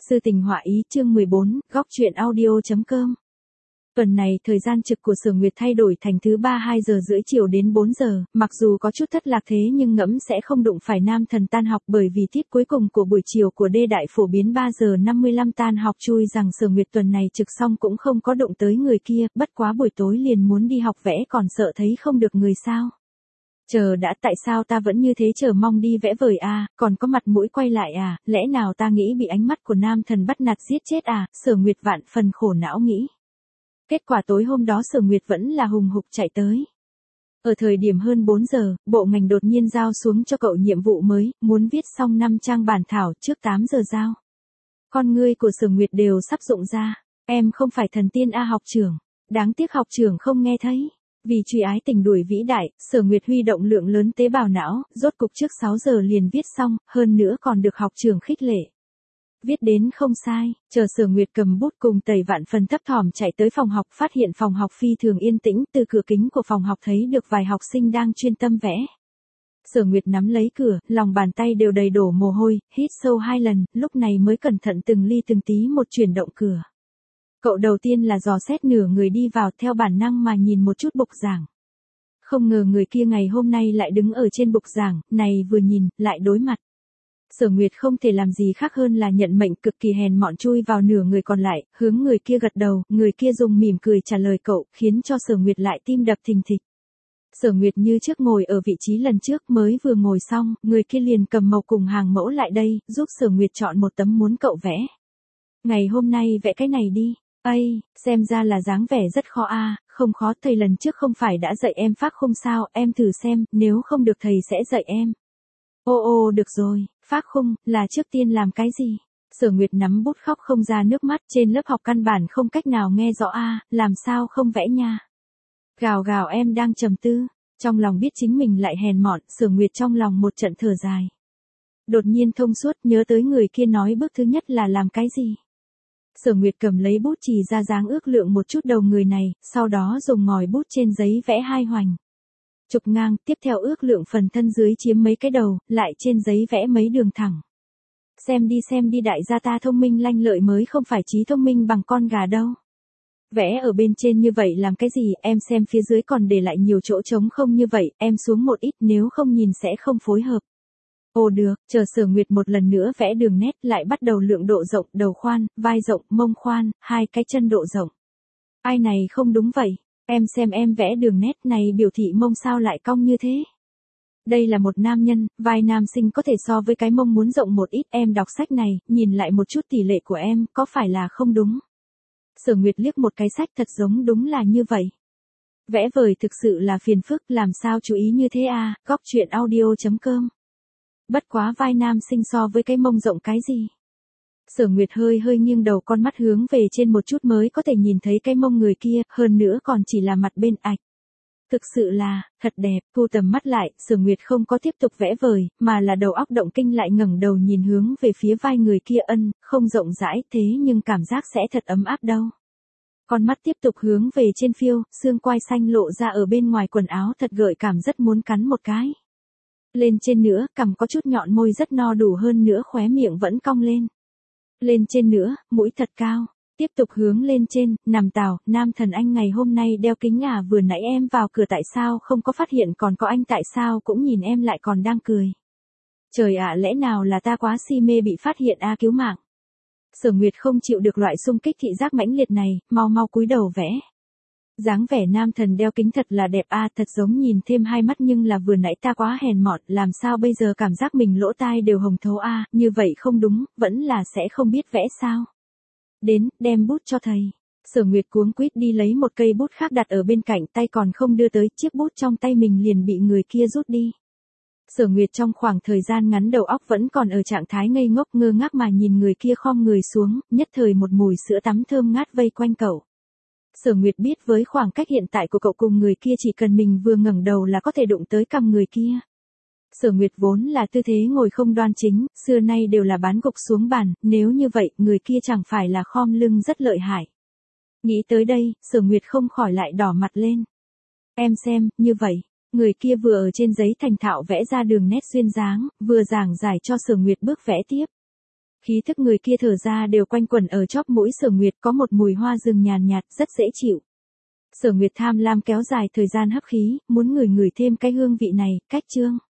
Sư tình họa ý chương 14, góc truyện audio.com. Tuần này thời gian trực của Sở Nguyệt thay đổi thành thứ 3 2 giờ rưỡi chiều đến 4 giờ, mặc dù có chút thất lạc thế nhưng ngẫm sẽ không đụng phải nam thần tan học bởi vì tiết cuối cùng của buổi chiều của D đại phổ biến 3 giờ 55 tan học chui rằng Sở Nguyệt tuần này trực xong cũng không có đụng tới người kia, bất quá buổi tối liền muốn đi học vẽ còn sợ thấy không được người sao. Chờ đã, tại sao ta vẫn như thế chờ mong đi vẽ vời à, còn có mặt mũi quay lại à, lẽ nào ta nghĩ bị ánh mắt của nam thần bắt nạt giết chết à, Sở Nguyệt vạn phần khổ não nghĩ. Kết quả tối hôm đó Sở Nguyệt vẫn là hùng hục chạy tới. Ở thời điểm hơn 4 giờ, bộ ngành đột nhiên giao xuống cho cậu nhiệm vụ mới, muốn viết xong 5 trang bản thảo trước 8 giờ giao. Con ngươi của Sở Nguyệt đều sắp rụng ra, em không phải thần tiên a học trưởng, đáng tiếc học trưởng không nghe thấy. Vì truy ái tình đuổi vĩ đại, Sở Nguyệt huy động lượng lớn tế bào não, rốt cục trước 6 giờ liền viết xong, hơn nữa còn được học trưởng khích lệ. Viết đến không sai, chờ Sở Nguyệt cầm bút cùng Tẩy vạn phần thấp thỏm chạy tới phòng học, phát hiện phòng học phi thường yên tĩnh, từ cửa kính của phòng học thấy được vài học sinh đang chuyên tâm vẽ. Sở Nguyệt nắm lấy cửa, lòng bàn tay đều đầy đổ mồ hôi, hít sâu 2 lần, lúc này mới cẩn thận từng ly từng tí một chuyển động cửa. Cậu đầu tiên là dò xét nửa người đi vào theo bản năng mà nhìn một chút bục giảng. Không ngờ người kia ngày hôm nay lại đứng ở trên bục giảng, này vừa nhìn, lại đối mặt. Sở Nguyệt không thể làm gì khác hơn là nhận mệnh cực kỳ hèn mọn chui vào nửa người còn lại, hướng người kia gật đầu, người kia dùng mỉm cười trả lời cậu, khiến cho Sở Nguyệt lại tim đập thình thịch. Sở Nguyệt như trước ngồi ở vị trí lần trước, mới vừa ngồi xong, người kia liền cầm màu cùng hàng mẫu lại đây, giúp Sở Nguyệt chọn một tấm muốn cậu vẽ. Ngày hôm nay vẽ cái này đi. Ây, xem ra là dáng vẻ rất khó a, không khó, thầy lần trước không phải đã dạy em phác khung sao, em thử xem, nếu không được thầy sẽ dạy em. Ô được rồi, phác khung, là trước tiên làm cái gì? Sở Nguyệt nắm bút khóc không ra nước mắt, trên lớp học căn bản không cách nào nghe rõ a, làm sao không vẽ nha. Gào gào em đang trầm tư, trong lòng biết chính mình lại hèn mọn, Sở Nguyệt trong lòng một trận thở dài. Đột nhiên thông suốt nhớ tới người kia nói bước thứ nhất là làm cái gì? Sở Nguyệt cầm lấy bút chì ra dáng ước lượng một chút đầu người này, sau đó dùng ngòi bút trên giấy vẽ 2 hoành. Trục ngang, tiếp theo ước lượng phần thân dưới chiếm mấy cái đầu, lại trên giấy vẽ mấy đường thẳng. Xem đi đại gia ta thông minh lanh lợi mới không phải trí thông minh bằng con gà đâu. Vẽ ở bên trên như vậy làm cái gì, em xem phía dưới còn để lại nhiều chỗ trống không như vậy, em xuống một ít nếu không nhìn sẽ không phối hợp. Ồ được, chờ Sở Nguyệt một lần nữa vẽ đường nét lại bắt đầu lượng độ rộng, đầu khoan, vai rộng, mông khoan, 2 cái chân độ rộng. Ai này không đúng vậy, em xem em vẽ đường nét này biểu thị mông sao lại cong như thế. Đây là một nam nhân, vai nam sinh có thể so với cái mông muốn rộng một ít, em đọc sách này, nhìn lại một chút tỷ lệ của em, có phải là không đúng. Sở Nguyệt liếc một cái sách thật giống đúng là như vậy. Vẽ vời thực sự là phiền phức, làm sao chú ý như thế à, góc truyện audio.com. Bất quá vai nam sinh so với cái mông rộng cái gì. Sở Nguyệt hơi nghiêng đầu, con mắt hướng về trên một chút mới có thể nhìn thấy cái mông người kia, hơn nữa còn chỉ là mặt bên ạch. Thực sự là, thật đẹp, thu tầm mắt lại, Sở Nguyệt không có tiếp tục vẽ vời, mà là đầu óc động kinh lại ngẩng đầu nhìn hướng về phía vai người kia, không rộng rãi thế nhưng cảm giác sẽ thật ấm áp đâu. Con mắt tiếp tục hướng về trên phiêu, xương quai xanh lộ ra ở bên ngoài quần áo thật gợi cảm, rất muốn cắn một cái. Lên trên nữa, cằm có chút nhọn, môi rất no đủ, hơn nữa khóe miệng vẫn cong lên. Lên trên nữa, mũi thật cao. Tiếp tục hướng lên trên, nằm tào, nam thần anh ngày hôm nay đeo kính à, vừa nãy em vào cửa tại sao không có phát hiện, còn có anh tại sao cũng nhìn em lại còn đang cười. Trời ạ, lẽ nào là ta quá si mê bị phát hiện a, cứu mạng. Sở Nguyệt không chịu được loại xung kích thị giác mãnh liệt này, mau cúi đầu vẽ. Dáng vẻ nam thần đeo kính thật là đẹp a, thật giống nhìn thêm 2 mắt, nhưng là vừa nãy ta quá hèn mọn, làm sao bây giờ cảm giác mình lỗ tai đều hồng thấu a, như vậy không đúng, vẫn là sẽ không biết vẽ sao. Đến, đem bút cho thầy. Sở Nguyệt cuống quýt đi lấy một cây bút khác đặt ở bên cạnh, tay còn không đưa tới, chiếc bút trong tay mình liền bị người kia rút đi. Sở Nguyệt trong khoảng thời gian ngắn đầu óc vẫn còn ở trạng thái ngây ngốc ngơ ngác mà nhìn người kia khom người xuống, nhất thời một mùi sữa tắm thơm ngát vây quanh cậu. Sở Nguyệt biết với khoảng cách hiện tại của cậu cùng người kia chỉ cần mình vừa ngẩng đầu là có thể đụng tới cằm người kia. Sở Nguyệt vốn là tư thế ngồi không đoan chính, xưa nay đều là bán gục xuống bàn, nếu như vậy, người kia chẳng phải là khom lưng rất lợi hại. Nghĩ tới đây, Sở Nguyệt không khỏi lại đỏ mặt lên. Em xem, như vậy, người kia vừa ở trên giấy thành thạo vẽ ra đường nét duyên dáng, vừa giảng giải cho Sở Nguyệt bước vẽ tiếp. Khí thức người kia thở ra đều quanh quẩn ở chóp mũi Sở Nguyệt, có một mùi hoa rừng nhàn nhạt, rất dễ chịu. Sở Nguyệt tham lam kéo dài thời gian hấp khí, muốn ngửi ngửi thêm cái hương vị này, cách chương.